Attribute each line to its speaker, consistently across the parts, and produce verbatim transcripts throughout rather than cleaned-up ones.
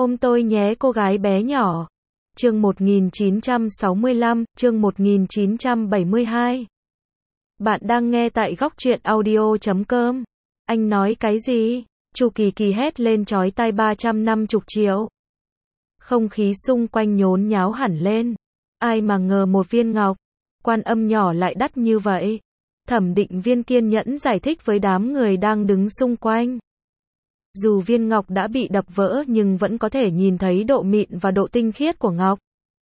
Speaker 1: Ôm tôi nhé cô gái bé nhỏ. Chương một nghìn chín trăm sáu mươi lăm, chương một nghìn chín trăm bảy mươi hai. Bạn đang nghe tại góc truyện audio chấm com. Anh nói cái gì? Chu Kỳ Kỳ hét lên chói tai ba trăm năm mươi triệu. Không khí xung quanh nhốn nháo hẳn lên. Ai mà ngờ một viên ngọc, Quan Âm nhỏ lại đắt như vậy. Thẩm Định Viên kiên nhẫn giải thích với đám người đang đứng xung quanh. Dù viên ngọc đã bị đập vỡ nhưng vẫn có thể nhìn thấy độ mịn và độ tinh khiết của ngọc.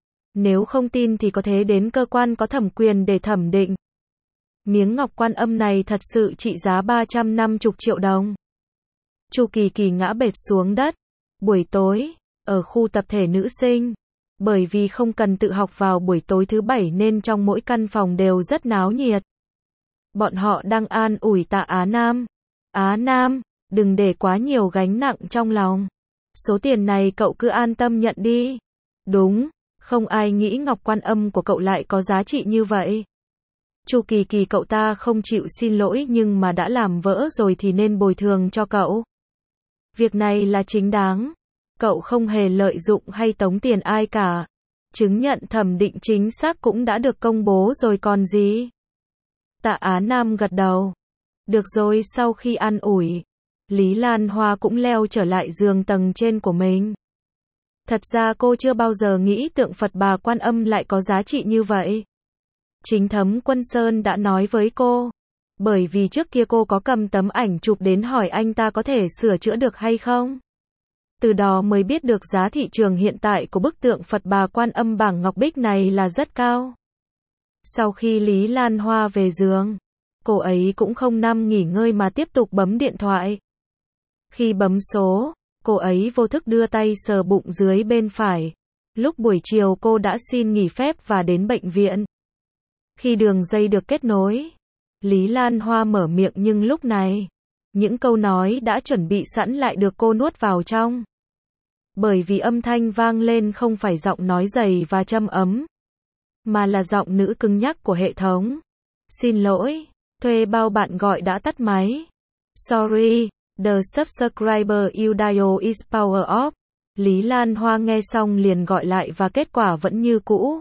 Speaker 1: Nếu không tin thì có thể đến cơ quan có thẩm quyền để thẩm định. Miếng ngọc Quan Âm này thật sự trị giá ba trăm năm mươi triệu đồng. Chu Kỳ Kỳ ngã bệt xuống đất. Buổi tối, ở khu tập thể nữ sinh, bởi vì không cần tự học vào buổi tối thứ bảy nên trong mỗi căn phòng đều rất náo nhiệt. Bọn họ đang an ủi Tạ Á Nam. Á Nam, đừng để quá nhiều gánh nặng trong lòng. Số tiền này cậu cứ an tâm nhận đi. Đúng, không ai nghĩ ngọc Quan Âm của cậu lại có giá trị như vậy. Chu Kỳ Kỳ cậu ta không chịu xin lỗi nhưng mà đã làm vỡ rồi thì nên bồi thường cho cậu. Việc này là chính đáng. Cậu không hề lợi dụng hay tống tiền ai cả. Chứng nhận thẩm định chính xác cũng đã được công bố rồi còn gì. Tạ Á Nam gật đầu. Được rồi, sau khi ăn ủi, Lý Lan Hoa cũng leo trở lại giường tầng trên của mình. Thật ra cô chưa bao giờ nghĩ tượng Phật Bà Quan Âm lại có giá trị như vậy. Chính Thấm Quân Sơn đã nói với cô. Bởi vì trước kia cô có cầm tấm ảnh chụp đến hỏi anh ta có thể sửa chữa được hay không. Từ đó mới biết được giá thị trường hiện tại của bức tượng Phật Bà Quan Âm bảng ngọc bích này là rất cao. Sau khi Lý Lan Hoa về giường, cô ấy cũng không nằm nghỉ ngơi mà tiếp tục bấm điện thoại. Khi bấm số, cô ấy vô thức đưa tay sờ bụng dưới bên phải. Lúc buổi chiều cô đã xin nghỉ phép và đến bệnh viện. Khi đường dây được kết nối, Lý Lan Hoa mở miệng nhưng lúc này, những câu nói đã chuẩn bị sẵn lại được cô nuốt vào trong. Bởi vì âm thanh vang lên không phải giọng nói dày và trầm ấm, mà là giọng nữ cứng nhắc của hệ thống. Xin lỗi, thuê bao bạn gọi đã tắt máy. Sorry, the subscriber you dial is power off. Lý Lan Hoa nghe xong liền gọi lại và kết quả vẫn như cũ.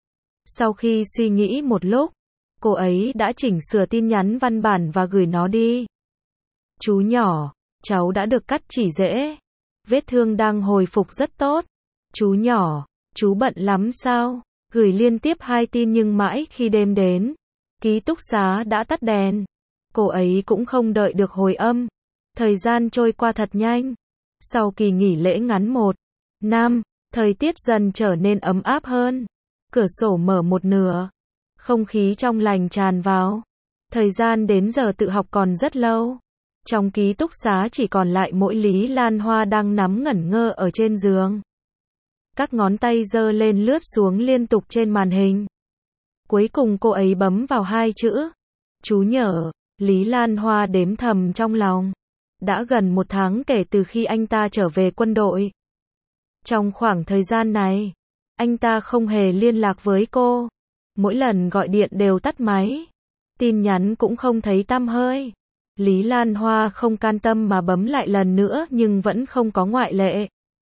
Speaker 1: Sau khi suy nghĩ một lúc, cô ấy đã chỉnh sửa tin nhắn văn bản và gửi nó đi. Chú nhỏ, cháu đã được cắt chỉ rễ. Vết thương đang hồi phục rất tốt. Chú nhỏ, chú bận lắm sao? Gửi liên tiếp hai tin nhưng mãi khi đêm đến, ký túc xá đã tắt đèn. Cô ấy cũng không đợi được hồi âm. Thời gian trôi qua thật nhanh. Sau kỳ nghỉ lễ ngắn một năm, thời tiết dần trở nên ấm áp hơn. Cửa sổ mở một nửa. Không khí trong lành tràn vào. Thời gian đến giờ tự học còn rất lâu. Trong ký túc xá chỉ còn lại mỗi Lý Lan Hoa đang nắm ngẩn ngơ ở trên giường. Các ngón tay giơ lên lướt xuống liên tục trên màn hình. Cuối cùng cô ấy bấm vào hai chữ. Chú nhở. Lý Lan Hoa đếm thầm trong lòng. Đã gần một tháng kể từ khi anh ta trở về quân đội. Trong khoảng thời gian này, anh ta không hề liên lạc với cô. Mỗi lần gọi điện đều tắt máy. Tin nhắn cũng không thấy tăm hơi. Lý Lan Hoa không can tâm mà bấm lại lần nữa nhưng vẫn không có ngoại lệ.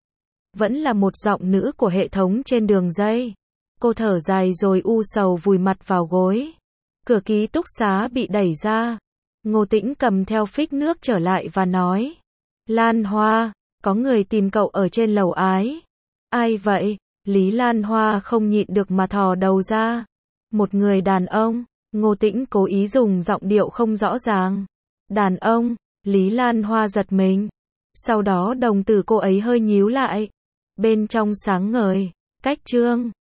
Speaker 1: Vẫn là một giọng nữ của hệ thống trên đường dây. Cô thở dài rồi u sầu vùi mặt vào gối. Cửa ký túc xá bị đẩy ra. Ngô Tĩnh cầm theo phích nước trở lại và nói. Lan Hoa, có người tìm cậu ở trên lầu ái. Ai vậy? Lý Lan Hoa không nhịn được mà thò đầu ra. Một người đàn ông. Ngô Tĩnh cố ý dùng giọng điệu không rõ ràng. Đàn ông. Lý Lan Hoa giật mình. Sau đó đồng tử cô ấy hơi nhíu lại. Bên trong sáng ngời. Cách chương